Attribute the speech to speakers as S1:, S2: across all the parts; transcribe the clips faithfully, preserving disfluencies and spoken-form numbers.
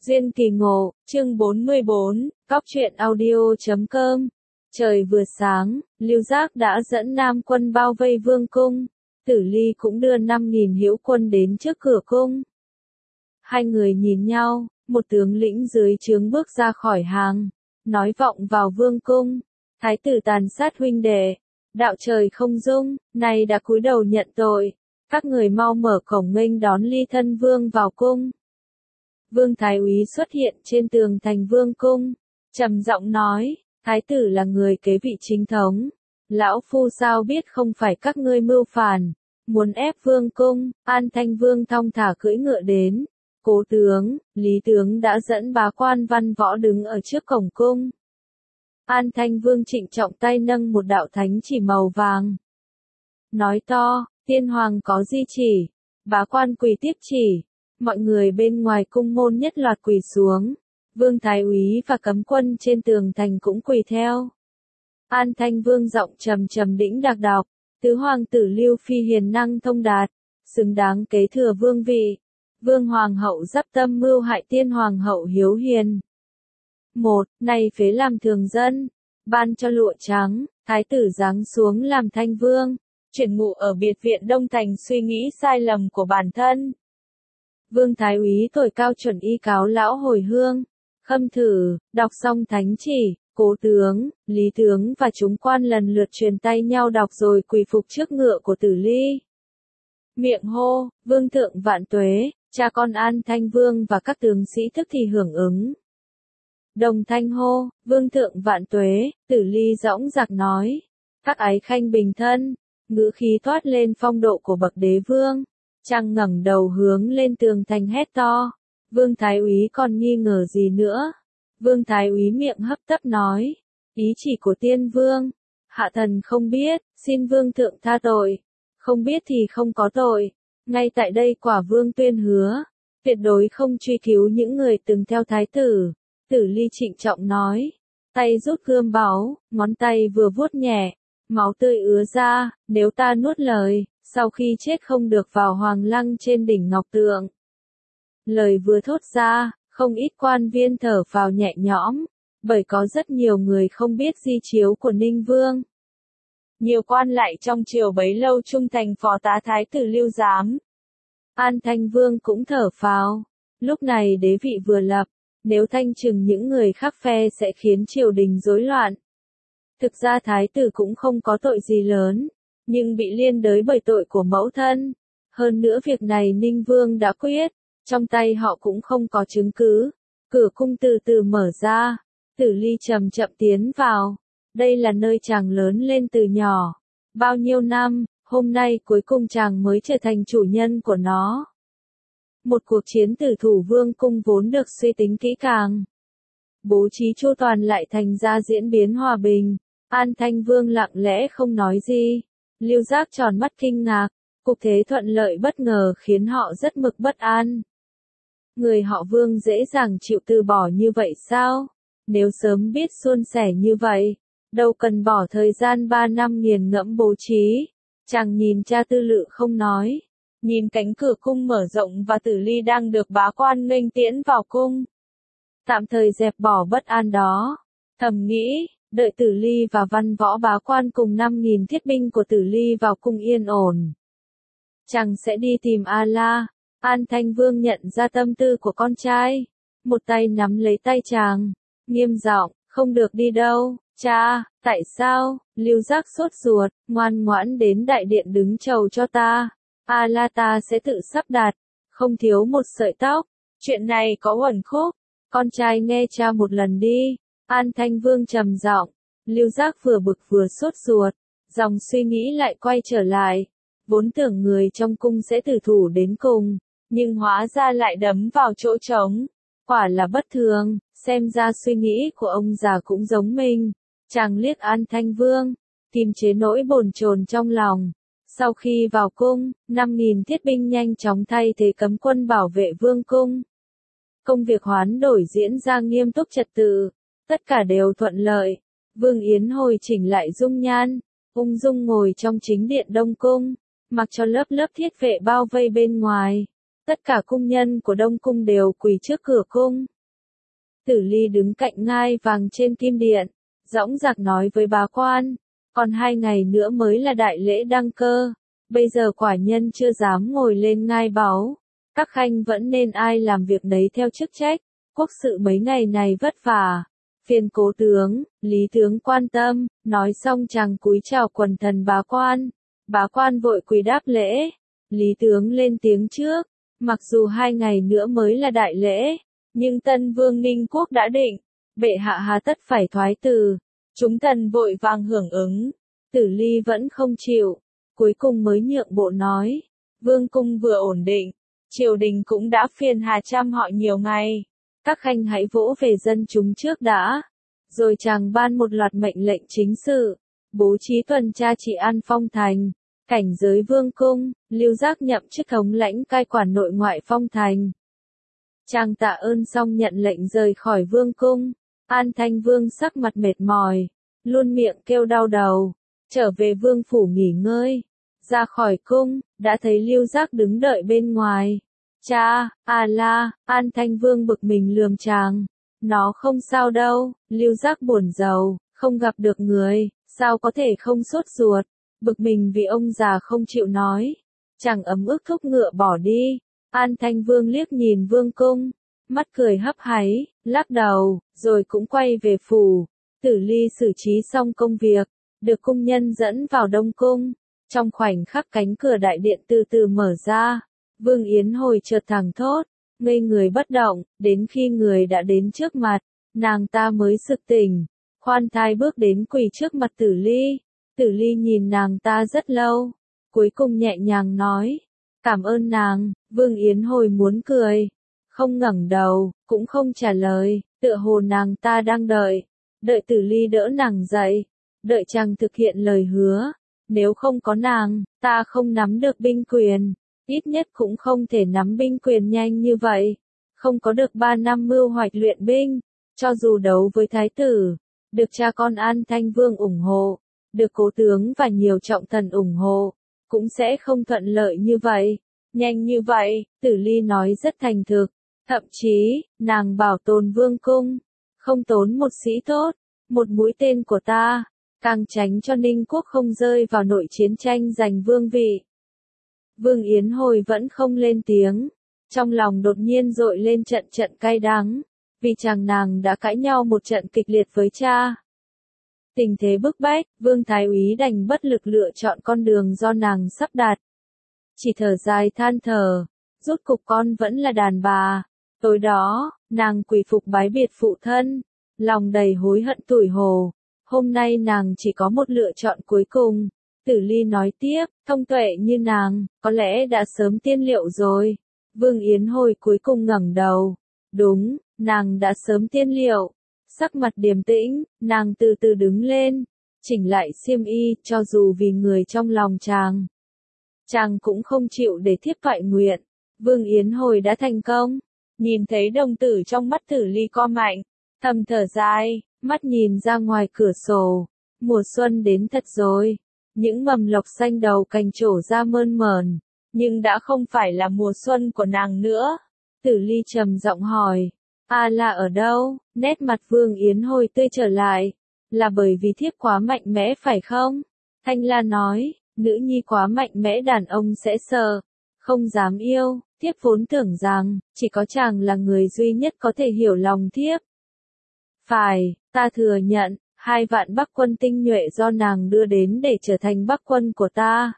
S1: Duyên kỳ ngộ, chương bốn mươi bốn, Cóc truyện audio chấm com. Trời vừa sáng, Lưu Giác đã dẫn Nam quân bao vây vương cung. Tử Ly cũng đưa năm nghìn hữu quân đến trước cửa cung. Hai người nhìn nhau, một tướng lĩnh dưới trướng bước ra khỏi hàng, nói vọng vào vương cung. Thái tử tàn sát huynh đệ, đạo trời không dung, nay đã cúi đầu nhận tội. Các người mau mở cổng nghênh đón Ly thân vương vào cung. Vương Thái Úy xuất hiện trên tường thành vương cung, trầm giọng nói, Thái tử là người kế vị chính thống. Lão phu sao biết không phải các ngươi mưu phản, muốn ép vương cung. An Thanh Vương thong thả cưỡi ngựa đến. Cố tướng, Lý tướng đã dẫn bá quan văn võ đứng ở trước cổng cung. An Thanh Vương trịnh trọng tay nâng một đạo thánh chỉ màu vàng. Nói to, tiên hoàng có di chỉ. Bá quan quỳ tiếp chỉ. Mọi người bên ngoài cung môn nhất loạt quỳ xuống. Vương Thái Úy và cấm quân trên tường thành cũng quỳ theo. An Thanh Vương giọng trầm trầm đĩnh đạc đọc, tứ hoàng tử Lưu Phi hiền năng thông đạt, xứng đáng kế thừa vương vị. Vương hoàng hậu giáp tâm mưu hại tiên hoàng hậu hiếu hiền. Một, nay phế làm thường dân, ban cho lụa trắng, thái tử giáng xuống làm thanh vương, chuyển ngụ ở biệt viện Đông Thành suy nghĩ sai lầm của bản thân. Vương Thái Úy thổi cao chuẩn y cáo lão hồi hương, khâm thử, đọc xong thánh chỉ, cố tướng, Lý tướng và chúng quan lần lượt truyền tay nhau đọc rồi quỳ phục trước ngựa của Tử Ly. Miệng hô, vương thượng vạn tuế, cha con An Thanh Vương và các tướng sĩ tức thì hưởng ứng. Đồng thanh hô, vương thượng vạn tuế, Tử Ly dõng dạc nói, các ái khanh bình thân, ngữ khí toát lên phong độ của bậc đế vương. Chàng ngẩng đầu hướng lên tường thành hét to. Vương Thái Úy còn nghi ngờ gì nữa? Vương Thái Úy miệng hấp tấp nói. Ý chỉ của tiên vương. Hạ thần không biết, xin vương thượng tha tội. Không biết thì không có tội. Ngay tại đây quả vương tuyên hứa. Tuyệt đối không truy cứu những người từng theo thái tử. Tử Ly trịnh trọng nói. Tay rút gươm báu, ngón tay vừa vuốt nhẹ. Máu tươi ứa ra, nếu ta nuốt lời. Sau khi chết không được vào hoàng lăng trên đỉnh Ngọc Tượng. Lời vừa thốt ra, không ít quan viên thở phào nhẹ nhõm, bởi có rất nhiều người không biết di chiếu của Ninh Vương. Nhiều quan lại trong triều bấy lâu trung thành phò tá thái tử Lưu Giám. An Thanh Vương cũng thở phào, lúc này đế vị vừa lập, nếu thanh trừng những người khác phe sẽ khiến triều đình rối loạn. Thực ra thái tử cũng không có tội gì lớn. Nhưng bị liên đới bởi tội của mẫu thân. Hơn nữa việc này Ninh Vương đã quyết, trong tay họ cũng không có chứng cứ. Cửa cung từ từ mở ra, Tử Ly chậm chậm tiến vào. Đây là nơi chàng lớn lên từ nhỏ. Bao nhiêu năm, hôm nay cuối cùng chàng mới trở thành chủ nhân của nó. Một cuộc chiến tử thủ vương cung vốn được suy tính kỹ càng. Bố trí chu toàn lại thành ra diễn biến hòa bình. An Thanh Vương lặng lẽ không nói gì. Lưu Giác tròn mắt kinh ngạc, cục thế thuận lợi bất ngờ khiến họ rất mực bất an. Người họ Vương dễ dàng chịu từ bỏ như vậy sao? Nếu sớm biết suôn sẻ như vậy, đâu cần bỏ thời gian ba năm nghiền ngẫm bố trí. Chàng nhìn cha tư lự không nói, nhìn cánh cửa cung mở rộng và Tử Ly đang được bá quan nghênh tiễn vào cung. Tạm thời dẹp bỏ bất an đó, thầm nghĩ. Đợi Tử Ly và văn võ bá quan cùng năm nghìn thiết binh của Tử Ly vào cung yên ổn. Chàng sẽ đi tìm A-la. An Thanh Vương nhận ra tâm tư của con trai. Một tay nắm lấy tay chàng. Nghiêm giọng, không được đi đâu, cha, tại sao? Lưu Giác sốt ruột, ngoan ngoãn đến đại điện đứng chầu cho ta. A-la ta sẽ tự sắp đặt, không thiếu một sợi tóc. Chuyện này có uẩn khúc. Con trai nghe cha một lần đi. An Thanh Vương trầm giọng, Lưu Giác vừa bực vừa sốt ruột, dòng suy nghĩ lại quay trở lại, vốn tưởng người trong cung sẽ tử thủ đến cùng, nhưng hóa ra lại đấm vào chỗ trống, quả là bất thường, xem ra suy nghĩ của ông già cũng giống mình. Chàng liếc An Thanh Vương, kiềm chế nỗi bồn chồn trong lòng. Sau khi vào cung, năm nghìn thiết binh nhanh chóng thay thế cấm quân bảo vệ vương cung. Công việc hoán đổi diễn ra nghiêm túc trật tự. Tất cả đều thuận lợi. Vương Yến hồi chỉnh lại dung nhan, ung dung ngồi trong chính điện Đông Cung, mặc cho lớp lớp thiết vệ bao vây bên ngoài. Tất cả cung nhân của Đông Cung đều quỳ trước cửa cung. Tử Ly đứng cạnh ngai vàng trên kim điện, dõng dạc nói với bá quan, còn hai ngày nữa mới là đại lễ đăng cơ, bây giờ quả nhân chưa dám ngồi lên ngai báu, các khanh vẫn nên ai làm việc nấy theo chức trách, quốc sự mấy ngày này vất vả, phiền cố tướng, Lý tướng quan tâm, nói xong chàng cúi chào quần thần bá quan, bá quan vội quỳ đáp lễ, Lý tướng lên tiếng trước, mặc dù hai ngày nữa mới là đại lễ, nhưng Tân Vương Ninh Quốc đã định, bệ hạ hà tất phải thoái từ, chúng thần vội vàng hưởng ứng, Tử Ly vẫn không chịu, cuối cùng mới nhượng bộ nói, vương cung vừa ổn định, triều đình cũng đã phiền hà chăm họ nhiều ngày, các khanh hãy vỗ về dân chúng trước đã, rồi chàng ban một loạt mệnh lệnh chính sự, bố trí tuần tra trị an phong thành, cảnh giới vương cung, Lưu Giác nhậm chức thống lãnh cai quản nội ngoại phong thành. Chàng tạ ơn xong nhận lệnh rời khỏi vương cung, An Thanh Vương sắc mặt mệt mỏi, luôn miệng kêu đau đầu, trở về vương phủ nghỉ ngơi, ra khỏi cung, đã thấy Lưu Giác đứng đợi bên ngoài. Cha, à la, An Thanh Vương bực mình lườm chàng, nó không sao đâu, Lưu Giác buồn rầu, không gặp được người, sao có thể không sốt ruột, bực mình vì ông già không chịu nói, chàng ấm ức thúc ngựa bỏ đi. An Thanh Vương liếc nhìn vương cung, mắt cười hấp háy, lắc đầu, rồi cũng quay về phủ. Tử Ly xử trí xong công việc, được cung nhân dẫn vào Đông Cung. Trong khoảnh khắc cánh cửa đại điện từ từ mở ra, Vương Yến Hồi chợt thẳng thốt, ngây người bất động, đến khi người đã đến trước mặt, nàng ta mới sực tỉnh, khoan thai bước đến quỳ trước mặt Tử Ly. Tử Ly nhìn nàng ta rất lâu, cuối cùng nhẹ nhàng nói, cảm ơn nàng. Vương Yến Hồi muốn cười, không ngẩng đầu, cũng không trả lời, tựa hồ nàng ta đang đợi, đợi Tử Ly đỡ nàng dậy, đợi chàng thực hiện lời hứa, nếu không có nàng, ta không nắm được binh quyền, ít nhất cũng không thể nắm binh quyền nhanh như vậy, không có được ba năm mưu hoạch luyện binh, cho dù đấu với thái tử, được cha con An Thanh Vương ủng hộ, được cố tướng và nhiều trọng thần ủng hộ, cũng sẽ không thuận lợi như vậy. Nhanh như vậy, Tử Ly nói rất thành thực, thậm chí, nàng bảo tồn vương cung, không tốn một sĩ tốt, một mũi tên của ta, càng tránh cho Ninh Quốc không rơi vào nội chiến tranh giành vương vị. Vương Yến Hồi vẫn không lên tiếng, trong lòng đột nhiên dội lên trận trận cay đắng, vì chàng nàng đã cãi nhau một trận kịch liệt với cha. Tình thế bức bách, Vương Thái Úy đành bất lực lựa chọn con đường do nàng sắp đặt. Chỉ thở dài than thở, rốt cục con vẫn là đàn bà. Tối đó, nàng quỳ phục bái biệt phụ thân, lòng đầy hối hận tủi hổ. Hôm nay nàng chỉ có một lựa chọn cuối cùng. Tử Ly nói tiếp, thông tuệ như nàng, có lẽ đã sớm tiên liệu rồi. Vương Yến Hồi cuối cùng ngẩng đầu. Đúng, nàng đã sớm tiên liệu. Sắc mặt điềm tĩnh, nàng từ từ đứng lên, chỉnh lại xiêm y, cho dù vì người trong lòng chàng. Chàng cũng không chịu để thiếp toại nguyện. Vương Yến Hồi đã thành công. Nhìn thấy đồng tử trong mắt Tử Ly co mạnh, thầm thở dài, mắt nhìn ra ngoài cửa sổ. Mùa xuân đến thật rồi. Những mầm lộc xanh đầu cành trổ ra mơn mởn, nhưng đã không phải là mùa xuân của nàng nữa. Tử Ly trầm giọng hỏi, A La ở đâu? Nét mặt Vương Yến Hồi tươi trở lại, là bởi vì thiếp quá mạnh mẽ phải không? Thanh La nói, nữ nhi quá mạnh mẽ đàn ông sẽ sợ, không dám yêu, thiếp vốn tưởng rằng, chỉ có chàng là người duy nhất có thể hiểu lòng thiếp. Phải, ta thừa nhận, hai vạn Bắc quân tinh nhuệ do nàng đưa đến để trở thành Bắc quân của ta.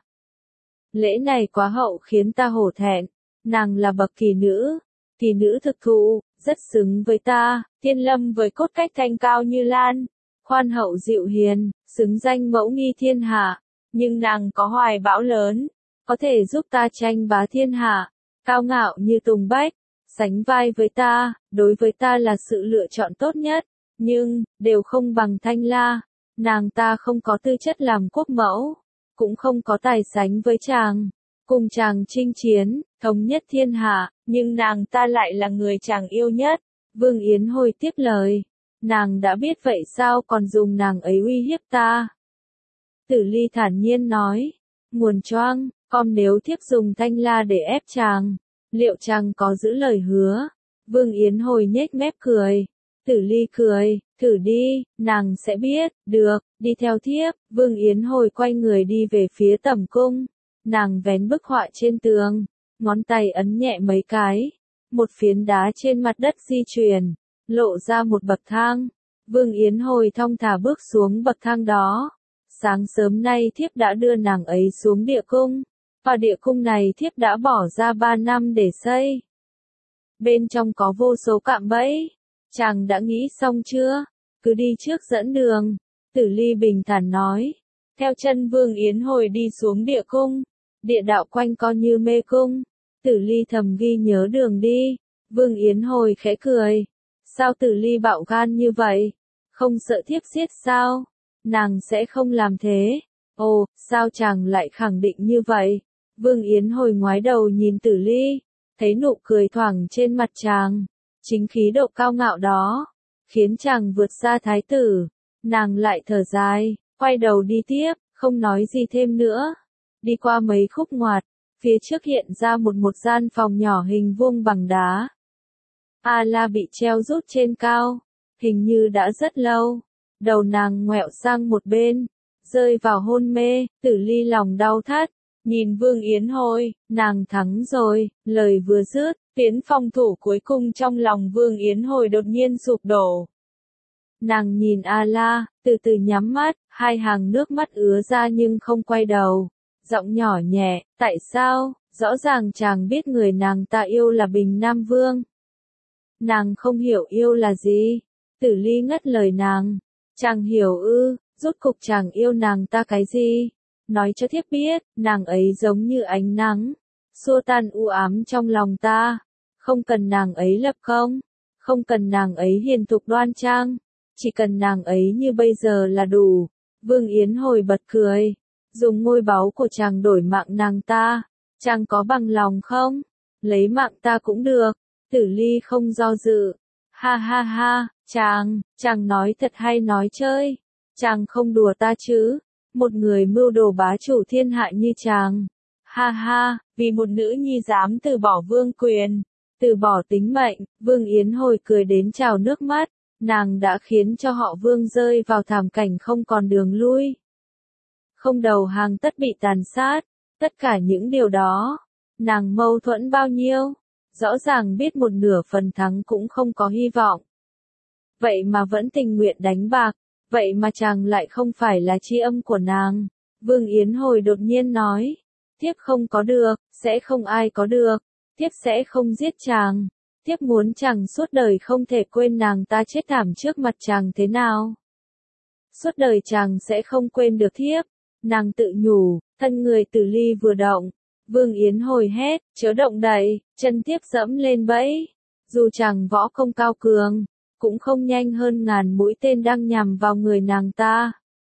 S1: Lễ này quá hậu khiến ta hổ thẹn, nàng là bậc kỳ nữ, kỳ nữ thực thụ, rất xứng với ta, thiên lâm với cốt cách thanh cao như lan, khoan hậu dịu hiền, xứng danh mẫu nghi thiên hạ, nhưng nàng có hoài bão lớn, có thể giúp ta tranh bá thiên hạ, cao ngạo như tùng bách, sánh vai với ta, đối với ta là sự lựa chọn tốt nhất, nhưng, đều không bằng Thanh La, nàng ta không có tư chất làm quốc mẫu, cũng không có tài sánh với chàng, cùng chàng chinh chiến, thống nhất thiên hạ, nhưng nàng ta lại là người chàng yêu nhất. Vương Yến Hồi tiếp lời, nàng đã biết vậy sao còn dùng nàng ấy uy hiếp ta. Tử Ly thản nhiên nói, nguồn choang, con nếu thiếp dùng Thanh La để ép chàng, liệu chàng có giữ lời hứa? Vương Yến Hồi nhếch mép cười. Tử Ly cười, thử đi, nàng sẽ biết, được, đi theo thiếp. Vương Yến Hồi quay người đi về phía tẩm cung. Nàng vén bức họa trên tường, ngón tay ấn nhẹ mấy cái. Một phiến đá trên mặt đất di chuyển, lộ ra một bậc thang. Vương Yến Hồi thong thả bước xuống bậc thang đó. Sáng sớm nay thiếp đã đưa nàng ấy xuống địa cung, và địa cung này thiếp đã bỏ ra ba năm để xây. Bên trong có vô số cạm bẫy. Chàng đã nghĩ xong chưa? Cứ đi trước dẫn đường. Tử Ly bình thản nói. Theo chân Vương Yến Hồi đi xuống địa cung. Địa đạo quanh co như mê cung. Tử Ly thầm ghi nhớ đường đi. Vương Yến Hồi khẽ cười. Sao Tử Ly bạo gan như vậy? Không sợ thiếp giết sao? Nàng sẽ không làm thế. Ồ, sao chàng lại khẳng định như vậy? Vương Yến Hồi ngoái đầu nhìn Tử Ly. Thấy nụ cười thoảng trên mặt chàng. Chính khí độ cao ngạo đó. Khiến chàng vượt xa thái tử. Nàng lại thở dài. Quay đầu đi tiếp. Không nói gì thêm nữa. Đi qua mấy khúc ngoặt. Phía trước hiện ra một một gian phòng nhỏ hình vuông bằng đá. A-la bị treo rút trên cao. Hình như đã rất lâu. Đầu nàng ngoẹo sang một bên. Rơi vào hôn mê. Tử Ly lòng đau thắt. Nhìn Vương Yến Hồi. Nàng thắng rồi. Lời vừa dứt. Phiến phòng thủ cuối cùng trong lòng Vương Yến Hồi đột nhiên sụp đổ. Nàng nhìn A-la. Từ từ nhắm mắt. Hai hàng nước mắt ứa ra nhưng không quay đầu. Giọng nhỏ nhẹ. Tại sao? Rõ ràng chàng biết người nàng ta yêu là Bình Nam Vương. Nàng không hiểu yêu là gì. Tử Ly ngắt lời nàng. Chàng hiểu ư, rốt cục chàng yêu nàng ta cái gì? Nói cho thiếp biết, nàng ấy giống như ánh nắng. Xua tan u ám trong lòng ta. Không cần nàng ấy lập công. Không cần nàng ấy hiền thục đoan trang. Chỉ cần nàng ấy như bây giờ là đủ. Vương Yến Hồi bật cười. Dùng ngôi báu của chàng đổi mạng nàng ta. Chàng có bằng lòng không? Lấy mạng ta cũng được. Tử Ly không do dự. Ha ha ha, chàng, chàng nói thật hay nói chơi? Chàng không đùa ta chứ? Một người mưu đồ bá chủ thiên hạ như chàng. Ha ha, vì một nữ nhi dám từ bỏ vương quyền, từ bỏ tính mệnh. Vương Yến Hồi cười đến trào nước mắt. Nàng đã khiến cho họ Vương rơi vào thảm cảnh không còn đường lui. Không đầu hàng tất bị tàn sát. Tất cả những điều đó. Nàng mâu thuẫn bao nhiêu? Rõ ràng biết một nửa phần thắng cũng không có hy vọng. Vậy mà vẫn tình nguyện đánh bạc. Vậy mà chàng lại không phải là tri âm của nàng. Vương Yến Hồi đột nhiên nói. Thiếp không có được, sẽ không ai có được. Thiếp sẽ không giết chàng. Thiếp muốn chàng suốt đời không thể quên nàng ta chết thảm trước mặt chàng thế nào. Suốt đời chàng sẽ không quên được thiếp. Nàng tự nhủ, thân người Tử Ly vừa động. Vương Yến Hồi hét, chớ động đậy, chân thiếp dẫm lên bẫy. Dù chàng võ công cao cường, cũng không nhanh hơn ngàn mũi tên đang nhằm vào người nàng ta.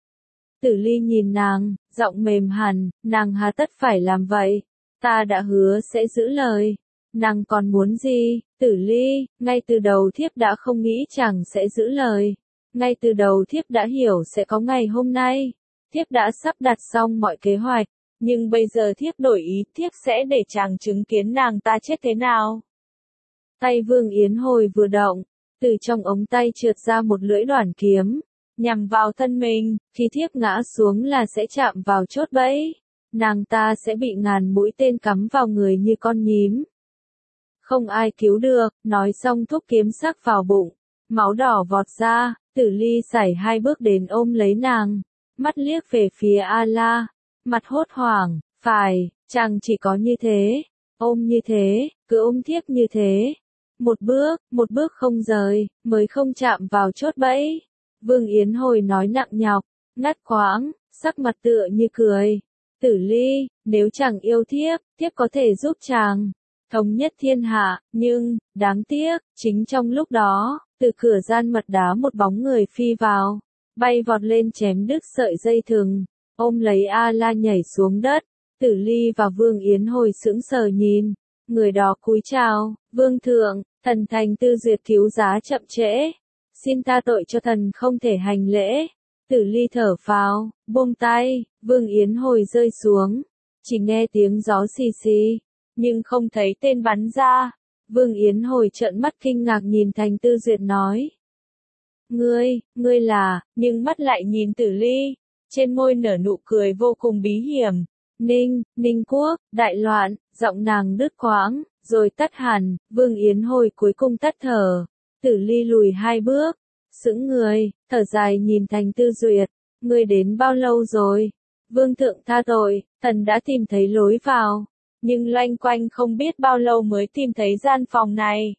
S1: Tử Ly nhìn nàng, giọng mềm hẳn, nàng hà tất phải làm vậy. Ta đã hứa sẽ giữ lời. Nàng còn muốn gì? Tử Ly, ngay từ đầu thiếp đã không nghĩ chàng sẽ giữ lời. Ngay từ đầu thiếp đã hiểu sẽ có ngày hôm nay. Thiếp đã sắp đặt xong mọi kế hoạch. Nhưng bây giờ thiếp đổi ý, thiếp sẽ để chàng chứng kiến nàng ta chết thế nào. Tay Vương Yến Hồi vừa động, từ trong ống tay trượt ra một lưỡi đoản kiếm, nhằm vào thân mình. Khi thiếp ngã xuống là sẽ chạm vào chốt bẫy. Nàng ta sẽ bị ngàn mũi tên cắm vào người như con nhím. Không ai cứu được. Nói xong thúc kiếm sắc vào bụng. Máu đỏ vọt ra. Tử Ly sải hai bước đến ôm lấy nàng. Mắt liếc về phía A-la. Mặt hốt hoảng. Phải, chàng chỉ có như thế. Ôm như thế, cứ ôm thiếp như thế. Một bước, một bước không rời, mới không chạm vào chốt bẫy. Vương Yến Hồi nói nặng nhọc, ngắt quãng, sắc mặt tựa như cười. Tử Ly, nếu chàng yêu thiếp, thiếp có thể giúp chàng thống nhất thiên hạ, nhưng, đáng tiếc, chính trong lúc đó, từ cửa gian mật đá một bóng người phi vào, bay vọt lên chém đứt sợi dây thừng, ôm lấy A-la nhảy xuống đất. Tử Ly và Vương Yến Hồi sững sờ nhìn, người đó cúi chào, Vương thượng, thần thành tư duyệt cứu giá chậm trễ, xin tha tội cho thần không thể hành lễ. Tử Ly thở phào, buông tay, Vương Yến Hồi rơi xuống, chỉ nghe tiếng gió xì xì, nhưng không thấy tên bắn ra. Vương Yến Hồi trợn mắt kinh ngạc nhìn Thành Tư Duyệt nói. Ngươi, ngươi là, nhưng mắt lại nhìn Tử Ly, trên môi nở nụ cười vô cùng bí hiểm. Ninh, Ninh Quốc, đại loạn, giọng nàng đứt quãng, rồi tắt hẳn, Vương Yến Hồi cuối cùng tắt thở. Tử Ly lùi hai bước, sững người, thở dài nhìn Thành Tư Duyệt, ngươi đến bao lâu rồi? Vương thượng tha tội, thần đã tìm thấy lối vào, nhưng loanh quanh không biết bao lâu mới tìm thấy gian phòng này.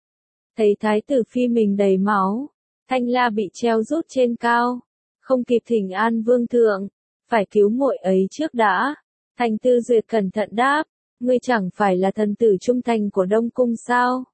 S1: Thấy thái tử phi mình đầy máu, thanh la bị treo rút trên cao, không kịp thỉnh an vương thượng, phải cứu muội ấy trước đã. Thành Tư Duyệt cẩn thận đáp, ngươi chẳng phải là thần tử trung thành của Đông Cung sao?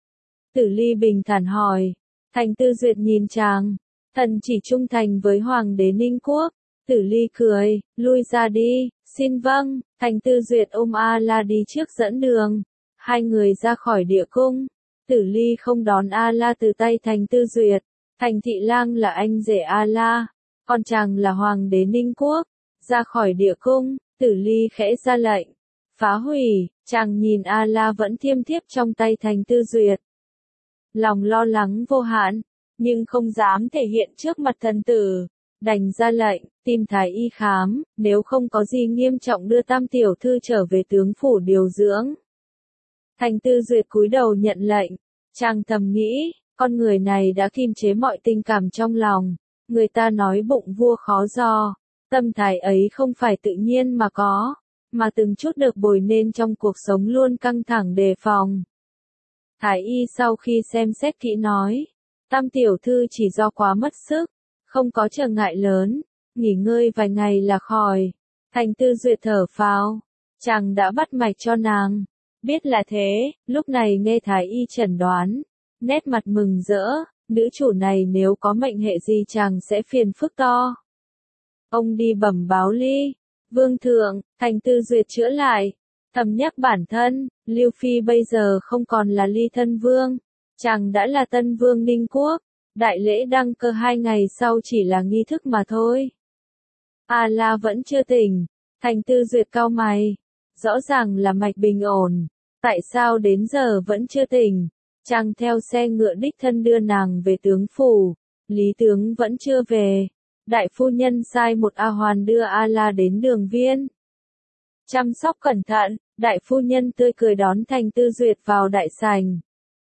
S1: Tử Ly bình thản hỏi. Thành Tư Duyệt nhìn chàng, thần chỉ trung thành với Hoàng đế Ninh Quốc. Tử Ly cười, lui ra đi, xin vâng. Thành Tư Duyệt ôm A La đi trước dẫn đường. Hai người ra khỏi địa cung. Tử Ly không đón A La từ tay Thành Tư Duyệt. Thành Thị Lang là anh rể A La, còn chàng là Hoàng đế Ninh Quốc. Ra khỏi địa cung, Tử Ly khẽ ra lệnh. Phá hủy, chàng nhìn A La vẫn thiêm thiếp trong tay Thành Tư Duyệt. Lòng lo lắng vô hạn, nhưng không dám thể hiện trước mặt thần tử. Đành ra lệnh, tìm thái y khám, nếu không có gì nghiêm trọng đưa tam tiểu thư trở về tướng phủ điều dưỡng. Thành Tư Duyệt cúi đầu nhận lệnh, chàng thầm nghĩ, con người này đã kiềm chế mọi tình cảm trong lòng. Người ta nói bụng vua khó dò, tâm thái ấy không phải tự nhiên mà có, mà từng chút được bồi nên trong cuộc sống luôn căng thẳng đề phòng. Thái y sau khi xem xét kỹ nói, tam tiểu thư chỉ do quá mất sức, không có trở ngại lớn, nghỉ ngơi vài ngày là khỏi. Thành Tư Duyệt thở phào, chàng đã bắt mạch cho nàng, biết là thế, lúc này nghe thái y chẩn đoán, nét mặt mừng rỡ, nữ chủ này nếu có mệnh hệ gì chàng sẽ phiền phức to. Ông đi bẩm báo Ly, vương thượng. Thành Tư Duyệt chữa lại, thầm nhắc bản thân, Lưu Phi bây giờ không còn là Ly thân vương, chàng đã là tân vương Ninh Quốc, đại lễ đăng cơ hai ngày sau chỉ là nghi thức mà thôi. A La vẫn chưa tỉnh, Thành Tư Duyệt cau mày, rõ ràng là mạch bình ổn, tại sao đến giờ vẫn chưa tỉnh? Chàng theo xe ngựa đích thân đưa nàng về tướng phủ, Lý tướng vẫn chưa về. Đại phu nhân sai một A Hoàn đưa A La đến đường viên. Chăm sóc cẩn thận, đại phu nhân tươi cười đón Thành Tư Duyệt vào đại sảnh.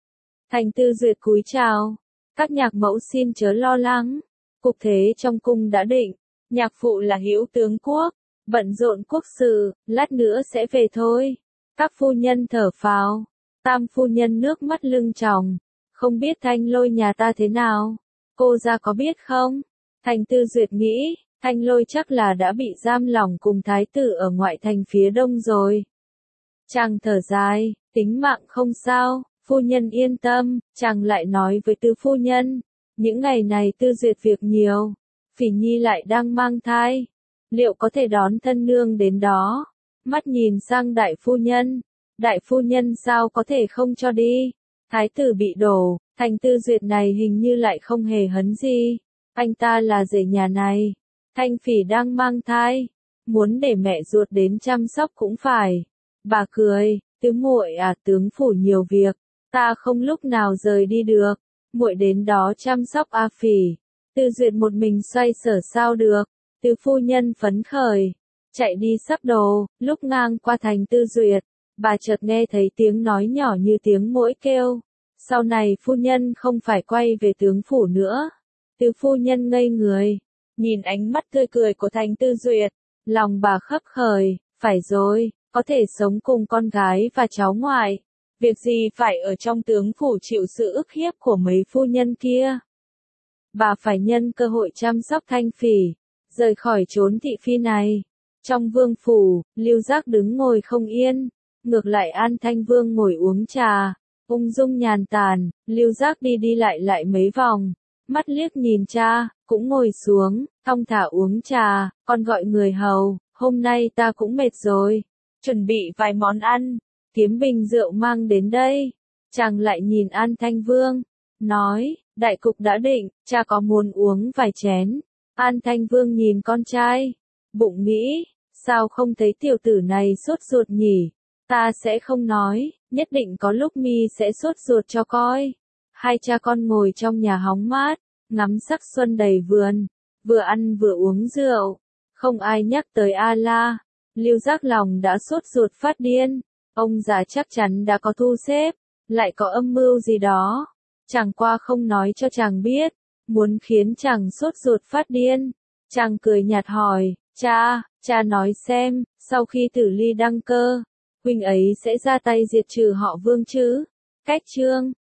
S1: Thành Tư Duyệt cúi chào, các nhạc mẫu xin chớ lo lắng, cục thế trong cung đã định, nhạc phụ là hữu tướng quốc, bận rộn quốc sự, lát nữa sẽ về thôi. Các phu nhân thở phào, tam phu nhân nước mắt lưng tròng, không biết Thanh Lôi nhà ta thế nào, cô ra có biết không? Thành Tư Duyệt nghĩ, Thanh Lôi chắc là đã bị giam lỏng cùng thái tử ở ngoại thành phía đông rồi. Chàng thở dài, tính mạng không sao, phu nhân yên tâm. Chàng lại nói với tứ phu nhân, những ngày này Tư Duyệt việc nhiều, Phỉ Nhi lại đang mang thai, liệu có thể đón thân nương đến đó? Mắt nhìn sang đại phu nhân, đại phu nhân sao có thể không cho đi? Thái tử bị đổ, Thành Tư Duyệt này hình như lại không hề hấn gì. Anh ta là rể nhà này, Thanh Phỉ đang mang thai, muốn để mẹ ruột đến chăm sóc cũng phải. Bà cười, tứ muội à, tướng phủ nhiều việc, ta không lúc nào rời đi được, muội đến đó chăm sóc A Phỉ. Tư Duyệt một mình xoay sở sao được, tứ phu nhân phấn khởi, chạy đi sắp đồ, lúc ngang qua Thành Tư Duyệt, bà chợt nghe thấy tiếng nói nhỏ như tiếng muỗi kêu, sau này phu nhân không phải quay về tướng phủ nữa. Tứ phu nhân ngây người, nhìn ánh mắt tươi cười của Thành Tư Duyệt, lòng bà khấp khởi, phải rồi, có thể sống cùng con gái và cháu ngoại, việc gì phải ở trong tướng phủ chịu sự ức hiếp của mấy phu nhân kia. Bà phải nhân cơ hội chăm sóc Thanh Phỉ, rời khỏi chốn thị phi này. Trong vương phủ, Lưu Giác đứng ngồi không yên, ngược lại An Thanh Vương ngồi uống trà, ung dung nhàn tản. Lưu Giác đi đi lại lại mấy vòng, mắt liếc nhìn cha, cũng ngồi xuống, thong thả uống trà, con gọi người hầu, hôm nay ta cũng mệt rồi, chuẩn bị vài món ăn, kiếm bình rượu mang đến đây. Chàng lại nhìn An Thanh Vương, nói, đại cục đã định, cha có muốn uống vài chén. An Thanh Vương nhìn con trai, bụng nghĩ, sao không thấy tiểu tử này sốt ruột nhỉ, Ta sẽ không nói, nhất định có lúc mi sẽ sốt ruột cho coi. Hai cha con ngồi trong nhà hóng mát, ngắm sắc xuân đầy vườn, vừa ăn vừa uống rượu. Không ai nhắc tới A-la. Lưu Giác lòng đã sốt ruột phát điên. Ông già chắc chắn đã có thu xếp, lại có âm mưu gì đó. Chẳng qua không nói cho chàng biết, muốn khiến chàng sốt ruột phát điên. Chàng cười nhạt hỏi, cha, cha nói xem, sau khi Tử Ly đăng cơ, huynh ấy sẽ ra tay diệt trừ họ Vương chứ? Cách chương